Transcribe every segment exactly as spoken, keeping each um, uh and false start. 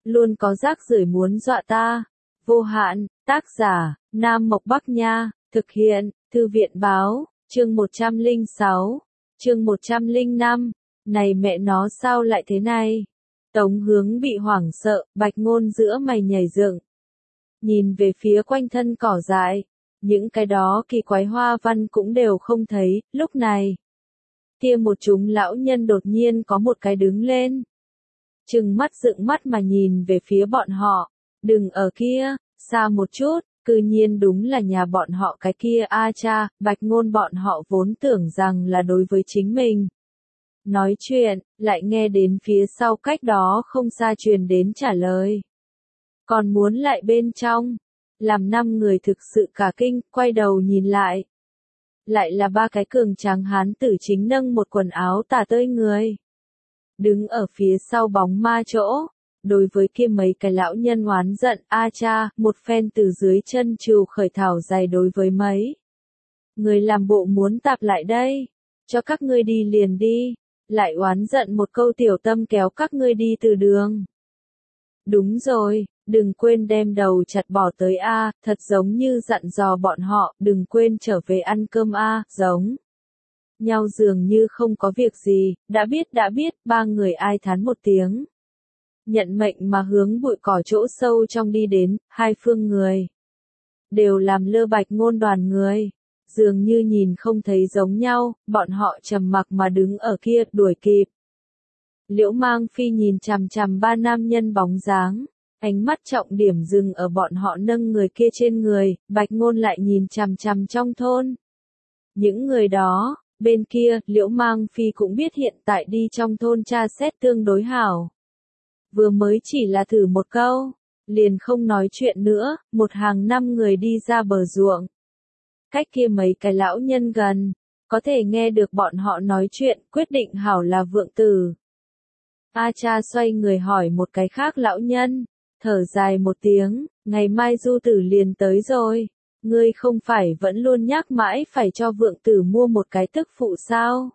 luôn có rác rưởi muốn dọa ta. Vô hạn, tác giả, Nam Mộc Bắc Nha, thực hiện, Thư viện Báo, chương một trăm lẻ sáu, chương một trăm lẻ năm, này mẹ nó sao lại thế này? Tống Hướng bị hoảng sợ, Bạch Ngôn giữa mày nhảy dựng. Nhìn về phía quanh thân cỏ dại, những cái đó kỳ quái hoa văn cũng đều không thấy, lúc này. Kia một chúng lão nhân đột nhiên có một cái đứng lên. Trừng mắt dựng mắt mà nhìn về phía bọn họ, đừng ở kia, xa một chút, cư nhiên đúng là nhà bọn họ cái kia a cha, Bạch Ngôn bọn họ vốn tưởng rằng là đối với chính mình. Nói chuyện, lại nghe đến phía sau cách đó không xa truyền đến trả lời. Còn muốn lại bên trong, làm năm người thực sự cả kinh, quay đầu nhìn lại. Lại là ba cái cường tráng hán tử chính nâng một quần áo tả tơi người. Đứng ở phía sau bóng ma chỗ, đối với kia mấy cái lão nhân oán giận, a cha, một phen từ dưới chân trù khởi thảo giày đối với mấy. Người làm bộ muốn tạp lại đây, cho các ngươi đi liền đi, lại oán giận một câu tiểu tâm kéo các ngươi đi từ đường. Đúng rồi, đừng quên đem đầu chặt bỏ tới A, thật giống như dặn dò bọn họ, đừng quên trở về ăn cơm A, giống nhau dường như không có việc gì, đã biết đã biết, ba người ai thán một tiếng. Nhận mệnh mà hướng bụi cỏ chỗ sâu trong đi đến, hai phương người. Đều làm lơ Bạch Ngôn đoàn người, dường như nhìn không thấy giống nhau, bọn họ trầm mặc mà đứng ở kia, đuổi kịp. Liễu Mang Phi nhìn chằm chằm ba nam nhân bóng dáng, ánh mắt trọng điểm dừng ở bọn họ nâng người kia trên người, Bạch Ngôn lại nhìn chằm chằm trong thôn. Những người đó, bên kia, Liễu Mang Phi cũng biết hiện tại đi trong thôn tra xét tương đối hảo. Vừa mới chỉ là thử một câu, liền không nói chuyện nữa, một hàng năm người đi ra bờ ruộng. Cách kia mấy cái lão nhân gần, có thể nghe được bọn họ nói chuyện, quyết định hảo là vượng tử. A cha xoay người hỏi một cái khác lão nhân, thở dài một tiếng, ngày mai du tử liền tới rồi, ngươi không phải vẫn luôn nhắc mãi phải cho vượng tử mua một cái tức phụ sao?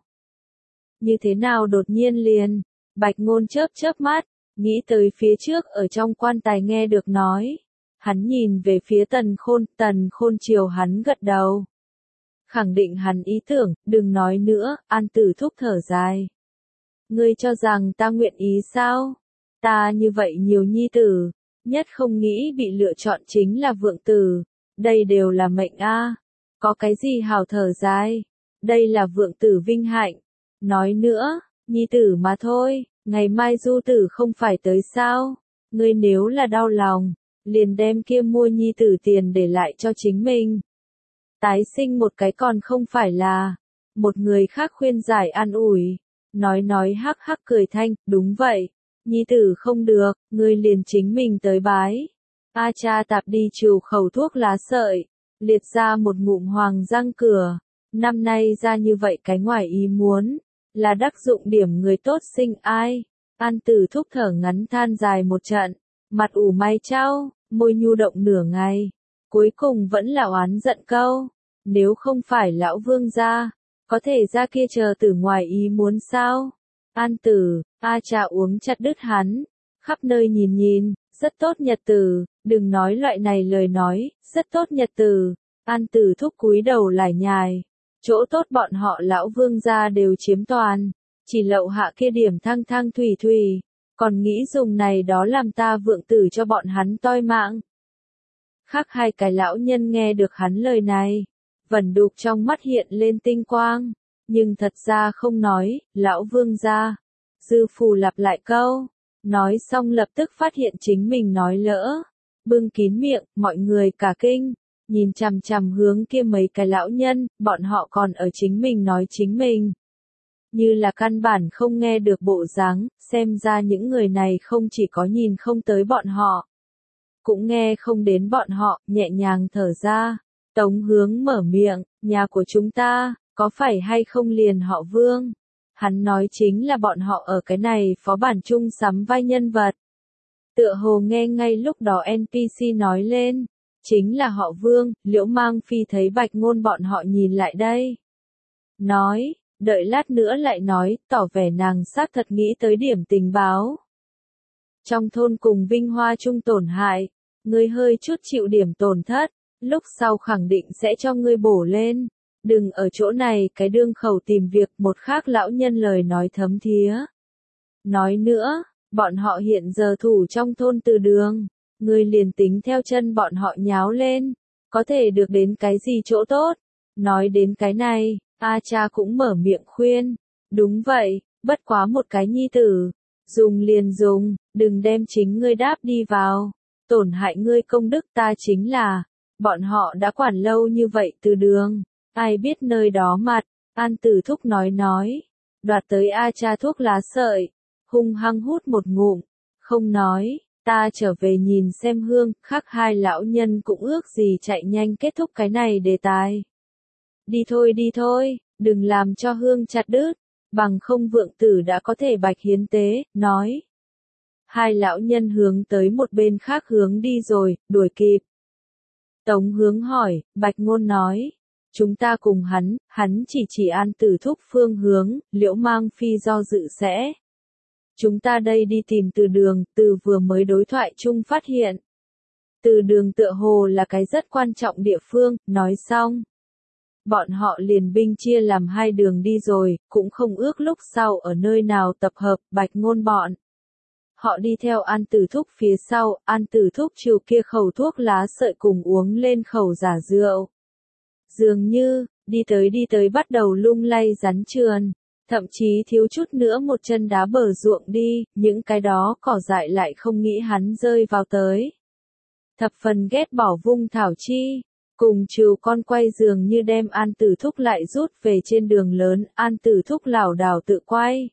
Như thế nào đột nhiên liền? Bạch Ngôn chớp chớp mắt, nghĩ tới phía trước ở trong quan tài nghe được nói. Hắn nhìn về phía Tần Khôn, Tần Khôn chiều hắn gật đầu. Khẳng định hắn ý tưởng, đừng nói nữa, An Tử thúc thở dài. Ngươi cho rằng ta nguyện ý sao? Ta như vậy nhiều nhi tử, nhất không nghĩ bị lựa chọn chính là vượng tử. Đây đều là mệnh a, có cái gì hào thở dài? Đây là vượng tử vinh hạnh. Nói nữa, nhi tử mà thôi, ngày mai du tử không phải tới sao? Ngươi nếu là đau lòng, liền đem kia mua nhi tử tiền để lại cho chính mình. Tái sinh một cái còn không phải là. Một người khác khuyên giải an ủi. Nói nói hắc hắc cười thanh, đúng vậy. Nhi tử không được, ngươi liền chính mình tới bái. A cha tạp đi trừ khẩu thuốc lá sợi. Liệt ra một ngụm hoàng răng cửa. Năm nay ra như vậy cái ngoài ý muốn. Là đắc dụng điểm người tốt sinh ai. An Tử thúc thở ngắn than dài một trận. Mặt ủ mày trao, môi nhu động nửa ngày. Cuối cùng vẫn là oán giận câu. Nếu không phải lão vương gia, có thể ra kia chờ tử ngoài ý muốn sao? An Tử, A cha uống chặt đứt hắn. Khắp nơi nhìn nhìn, rất tốt nhật tử, đừng nói loại này lời nói, rất tốt nhật tử. An Tử thúc cúi đầu lải nhải. Chỗ tốt bọn họ lão vương gia đều chiếm toàn. Chỉ lậu hạ kia điểm thăng thăng thủy thủy. Còn nghĩ dùng này đó làm ta vượng tử cho bọn hắn toi mạng. Khác hai cái lão nhân nghe được hắn lời này, vẩn đục trong mắt hiện lên tinh quang, nhưng thật ra không nói, lão vương gia. Dư phù lặp lại câu, nói xong lập tức phát hiện chính mình nói lỡ, bưng kín miệng, mọi người cả kinh, nhìn chằm chằm hướng kia mấy cái lão nhân, bọn họ còn ở chính mình nói chính mình. Như là căn bản không nghe được bộ dáng, xem ra những người này không chỉ có nhìn không tới bọn họ, cũng nghe không đến bọn họ, nhẹ nhàng thở ra. Tống Hướng mở miệng, nhà của chúng ta, có phải hay không liền họ Vương? Hắn nói chính là bọn họ ở cái này phó bản chung sắm vai nhân vật. Tựa hồ nghe ngay lúc đó en pê xê nói lên, chính là họ Vương. Liễu Mang Phi thấy Bạch Ngôn bọn họ nhìn lại đây. Nói, đợi lát nữa lại nói, tỏ vẻ nàng xác thật nghĩ tới điểm tình báo. Trong thôn cùng Vinh Hoa chung tổn hại, ngươi hơi chút chịu điểm tổn thất, lúc sau khẳng định sẽ cho ngươi bổ lên. Đừng ở chỗ này cái đương khẩu tìm việc, một khác lão nhân lời nói thấm thía. Nói nữa, bọn họ hiện giờ thủ trong thôn từ đường, ngươi liền tính theo chân bọn họ nháo lên, có thể được đến cái gì chỗ tốt. Nói đến cái này, A cha cũng mở miệng khuyên, đúng vậy, bất quá một cái nhi tử, dùng liền dùng, đừng đem chính ngươi đáp đi vào, tổn hại ngươi công đức ta chính là, bọn họ đã quản lâu như vậy từ đường, ai biết nơi đó mặt, An Tử Thúc nói nói, đoạt tới A cha thuốc lá sợi, hung hăng hút một ngụm, không nói, ta trở về nhìn xem hương, khác hai lão nhân cũng ước gì chạy nhanh kết thúc cái này đề tài. Đi thôi đi thôi, đừng làm cho hương chặt đứt, bằng không vượng tử đã có thể bạch hiến tế, nói. Hai lão nhân hướng tới một bên khác hướng đi rồi, đuổi kịp. Tống Hướng hỏi, Bạch Ngôn nói, chúng ta cùng hắn, hắn chỉ chỉ An Tử Thúc phương hướng, Liễu Mang Phi do dự sẽ. Chúng ta đây đi tìm Từ Đường, từ vừa mới đối thoại chung phát hiện. Từ Đường tựa hồ là cái rất quan trọng địa phương, nói xong. Bọn họ liền binh chia làm hai đường đi rồi, cũng không ước lúc sau ở nơi nào tập hợp, Bạch Ngôn bọn. Họ đi theo An Tử Thúc phía sau, An Tử Thúc chiều kia khẩu thuốc lá sợi cùng uống lên khẩu giả rượu. Dường như, đi tới đi tới bắt đầu lung lay rắn trườn, thậm chí thiếu chút nữa một chân đá bờ ruộng đi, những cái đó cỏ dại lại không nghĩ hắn rơi vào tới. Thập phần ghét bỏ vung thảo chi, cùng trừ con quay dường như đem An Tử Thúc lại rút về trên đường lớn, An Tử Thúc lảo đảo tự quay.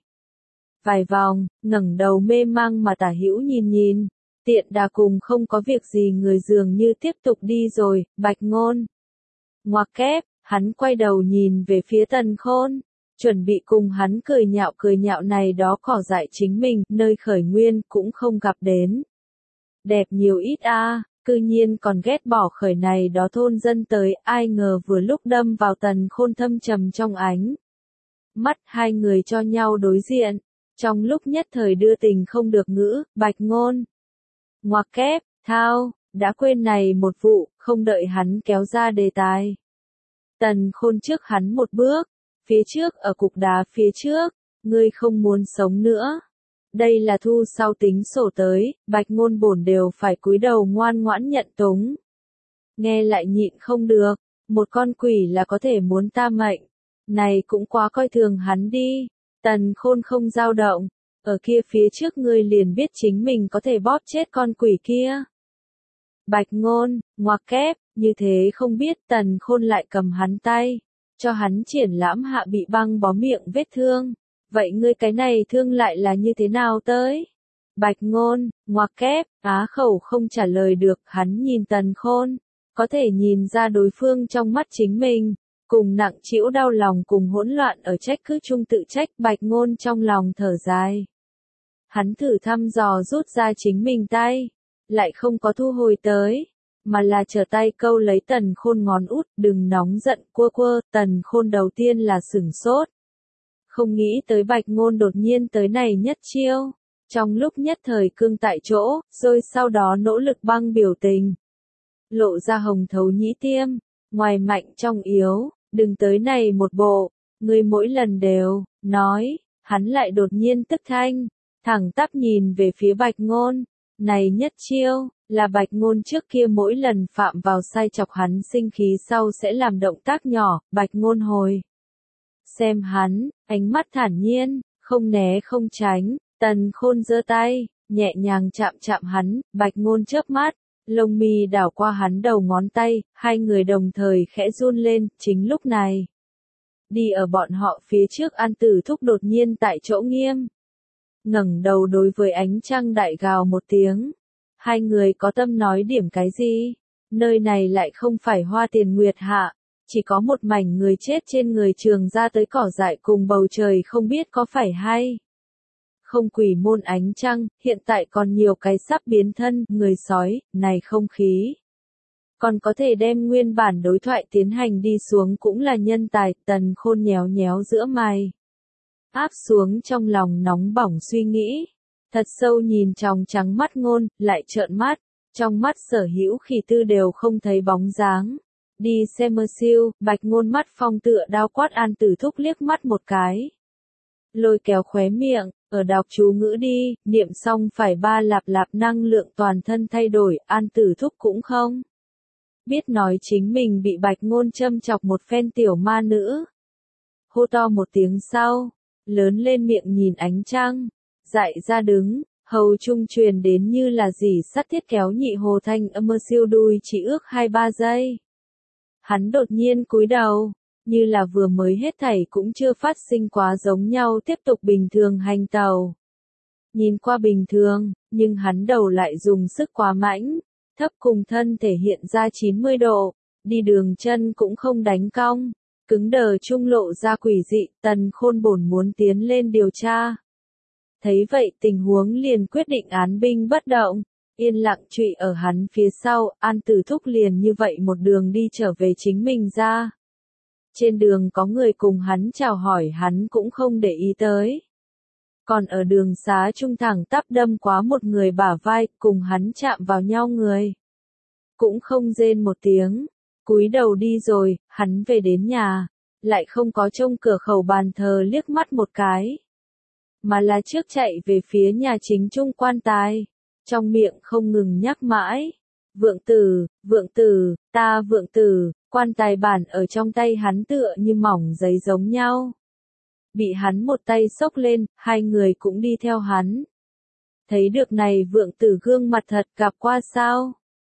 Vài vòng, ngẩng đầu mê mang mà tả hữu nhìn nhìn, tiện đà cùng không có việc gì người dường như tiếp tục đi rồi, Bạch Ngôn. Ngoặc kép, hắn quay đầu nhìn về phía Tần Khôn, chuẩn bị cùng hắn cười nhạo cười nhạo này đó cỏ dại chính mình, nơi khởi nguyên cũng không gặp đến. Đẹp nhiều ít a, à, cư nhiên còn ghét bỏ khởi này đó thôn dân tới, ai ngờ vừa lúc đâm vào Tần Khôn thâm trầm trong ánh. Mắt hai người cho nhau đối diện. Trong lúc nhất thời đưa tình không được ngữ, Bạch Ngôn. Ngoặc kép, thao, đã quên này một vụ, không đợi hắn kéo ra đề tài. Tần Khôn trước hắn một bước, phía trước ở cục đá phía trước, ngươi không muốn sống nữa. Đây là thu sau tính sổ tới, Bạch Ngôn bổn đều phải cúi đầu ngoan ngoãn nhận túng. Nghe lại nhịn không được, một con quỷ là có thể muốn ta mệnh. Này cũng quá coi thường hắn đi. Tần Khôn không dao động, ở kia phía trước ngươi liền biết chính mình có thể bóp chết con quỷ kia. Bạch Ngôn, ngoặc kép, như thế không biết Tần Khôn lại cầm hắn tay, cho hắn triển lãm hạ bị băng bó miệng vết thương. Vậy ngươi cái này thương lại là như thế nào tới? Bạch Ngôn, ngoặc kép, á khẩu không trả lời được, hắn nhìn Tần Khôn, có thể nhìn ra đối phương trong mắt chính mình. Cùng nặng trĩu đau lòng cùng hỗn loạn ở trách cứ chung tự trách, Bạch Ngôn trong lòng thở dài. Hắn thử thăm dò rút ra chính mình tay, lại không có thu hồi tới, mà là trở tay câu lấy Tần Khôn ngón út, đừng nóng giận quơ quơ, Tần Khôn đầu tiên là sửng sốt. Không nghĩ tới Bạch Ngôn đột nhiên tới này nhất chiêu, trong lúc nhất thời cương tại chỗ, rồi sau đó nỗ lực băng biểu tình. Lộ ra hồng thấu nhĩ tiêm, ngoài mạnh trong yếu. Đừng tới này một bộ, ngươi mỗi lần đều, nói, hắn lại đột nhiên tức thanh, thẳng tắp nhìn về phía Bạch Ngôn, này nhất chiêu, là Bạch Ngôn trước kia mỗi lần phạm vào sai chọc hắn sinh khí sau sẽ làm động tác nhỏ, Bạch Ngôn hồi. Xem hắn, ánh mắt thản nhiên, không né không tránh, Tần Khôn giơ tay, nhẹ nhàng chạm chạm hắn, Bạch Ngôn chớp mắt. Lông mi đảo qua hắn đầu ngón tay, hai người đồng thời khẽ run lên, chính lúc này. Đi ở bọn họ phía trước An Tử Thúc đột nhiên tại chỗ nghiêm. Ngẩng đầu đối với ánh trăng đại gào một tiếng. Hai người có tâm nói điểm cái gì? Nơi này lại không phải Hoa Tiền Nguyệt hạ, chỉ có một mảnh người chết trên người trường ra tới cỏ dại cùng bầu trời không biết có phải hay. Không quỷ môn ánh trăng, hiện tại còn nhiều cái sắp biến thân, người sói, này không khí. Còn có thể đem nguyên bản đối thoại tiến hành đi xuống cũng là nhân tài, Tần Khôn nhéo nhéo giữa mày. Áp xuống trong lòng nóng bỏng suy nghĩ. Thật sâu nhìn tròng trắng mắt Ngôn, lại trợn mắt, trong mắt Sở Hữu Khỉ Tư đều không thấy bóng dáng. Đi xem mơ siêu, Bạch Ngôn mắt phong tựa đao quát An Tử Thúc liếc mắt một cái. Lôi kéo khóe miệng, ở đọc chú ngữ đi, niệm xong phải ba lạp lạp năng lượng toàn thân thay đổi, An Tử Thúc cũng không biết nói chính mình bị Bạch Ngôn châm chọc một phen tiểu ma nữ. Hô to một tiếng sau, lớn lên miệng nhìn ánh trăng, dại ra đứng, hầu trung truyền đến như là dỉ sắt thiết kéo nhị hồ thanh âm mơ siêu đùi chỉ ước hai ba giây. Hắn đột nhiên cúi đầu, như là vừa mới hết thảy cũng chưa phát sinh quá giống nhau tiếp tục bình thường hành tàu. Nhìn qua bình thường, nhưng hắn đầu lại dùng sức quá mãnh, thấp cùng thân thể hiện ra chín mươi độ, đi đường chân cũng không đánh cong, cứng đờ trung lộ ra quỷ dị, Tần Khôn bổn muốn tiến lên điều tra. Thấy vậy tình huống liền quyết định án binh bất động, yên lặng trụy ở hắn phía sau, An Tử Thúc liền như vậy một đường đi trở về chính mình ra. Trên đường có người cùng hắn chào hỏi hắn cũng không để ý tới. Còn ở đường xá trung thẳng tắp đâm quá một người bả vai, cùng hắn chạm vào nhau người. Cũng không rên một tiếng, cúi đầu đi rồi, hắn về đến nhà, lại không có trông cửa khẩu bàn thờ liếc mắt một cái. Mà là trước chạy về phía nhà chính trung quan tài, trong miệng không ngừng nhắc mãi. Vượng tử, vượng tử, ta vượng tử, quan tài bản ở trong tay hắn tựa như mỏng giấy giống nhau. Bị hắn một tay xốc lên, hai người cũng đi theo hắn. Thấy được này vượng tử gương mặt thật gặp qua sao?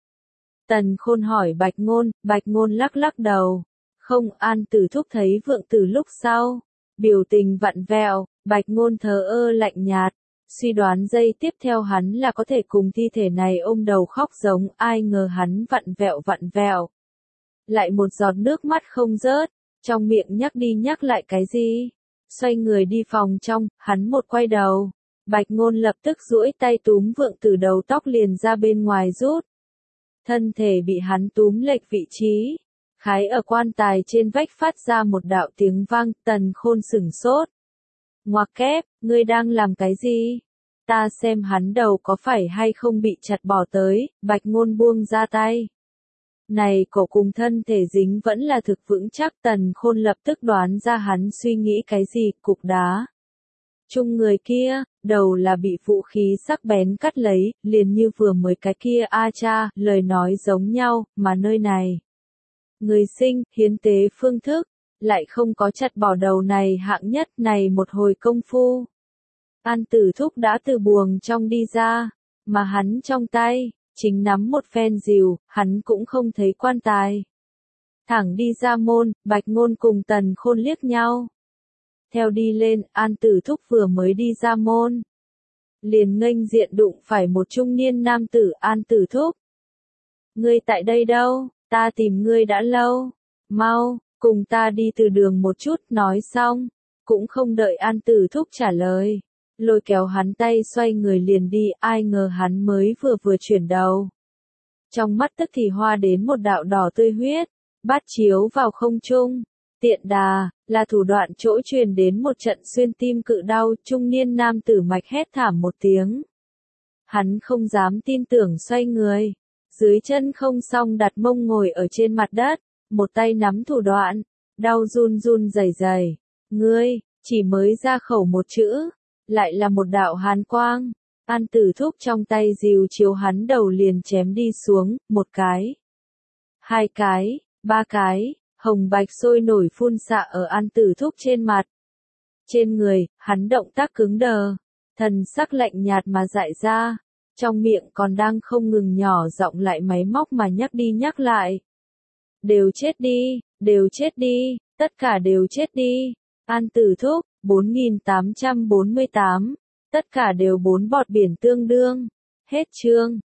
Tần Khôn hỏi Bạch Ngôn, Bạch Ngôn lắc lắc đầu. Không, An Tử Thúc thấy vượng tử lúc sau. Biểu tình vặn vẹo, Bạch Ngôn thờ ơ lạnh nhạt. Suy đoán giây tiếp theo hắn là có thể cùng thi thể này ôm đầu khóc giống, ai ngờ hắn vặn vẹo vặn vẹo. Lại một giọt nước mắt không rớt, trong miệng nhắc đi nhắc lại cái gì. Xoay người đi phòng trong, hắn một quay đầu. Bạch Ngôn lập tức duỗi tay túm vượng tử đầu tóc liền ra bên ngoài rút. Thân thể bị hắn túm lệch vị trí. Khái ở quan tài trên vách phát ra một đạo tiếng vang, Tần Khôn sửng sốt. Ngoặc kép, ngươi đang làm cái gì? Ta xem hắn đầu có phải hay không bị chặt bỏ tới, Bạch Ngôn buông ra tay. Này cổ cùng thân thể dính vẫn là thực vững chắc, Tần Khôn lập tức đoán ra hắn suy nghĩ cái gì, cục đá. Chung người kia, đầu là bị vũ khí sắc bén cắt lấy, liền như vừa mới cái kia a cha, lời nói giống nhau, mà nơi này. Người sinh, hiến tế phương thức, lại không có chặt bỏ đầu này hạng nhất này một hồi công phu. An Tử Thúc đã từ buồng trong đi ra, mà hắn trong tay, chính nắm một phen rìu, hắn cũng không thấy quan tài. Thẳng đi ra môn, Bạch Ngôn cùng Tần Khôn liếc nhau. Theo đi lên, An Tử Thúc vừa mới đi ra môn. Liền nghênh diện đụng phải một trung niên nam tử, An Tử Thúc. Ngươi tại đây đâu, ta tìm ngươi đã lâu. Mau, cùng ta đi từ đường một chút, nói xong. Cũng không đợi An Tử Thúc trả lời. Lôi kéo hắn tay xoay người liền đi, ai ngờ hắn mới vừa vừa chuyển đầu. Trong mắt tức thì hoa đến một đạo đỏ tươi huyết, bát chiếu vào không trung. Tiện đà, là thủ đoạn chỗ truyền đến một trận xuyên tim cự đau, trung niên nam tử mạch hét thảm một tiếng. Hắn không dám tin tưởng xoay người, dưới chân không xong đặt mông ngồi ở trên mặt đất, một tay nắm thủ đoạn, đau run run rẩy rẩy. Ngươi, chỉ mới ra khẩu một chữ, lại là một đạo hàn quang. An Tử Thúc trong tay rìu chiếu hắn đầu liền chém đi xuống, một cái, hai cái, ba cái. Hồng bạch sôi nổi phun xạ ở An Tử Thúc trên mặt. Trên người, hắn động tác cứng đờ, thần sắc lạnh nhạt mà dại ra, trong miệng còn đang không ngừng nhỏ giọng lại máy móc mà nhắc đi nhắc lại. Đều chết đi, đều chết đi, tất cả đều chết đi. An Tử Thúc, bốn nghìn tám trăm bốn mươi tám, tất cả đều bốn bọt biển tương đương. Hết chương.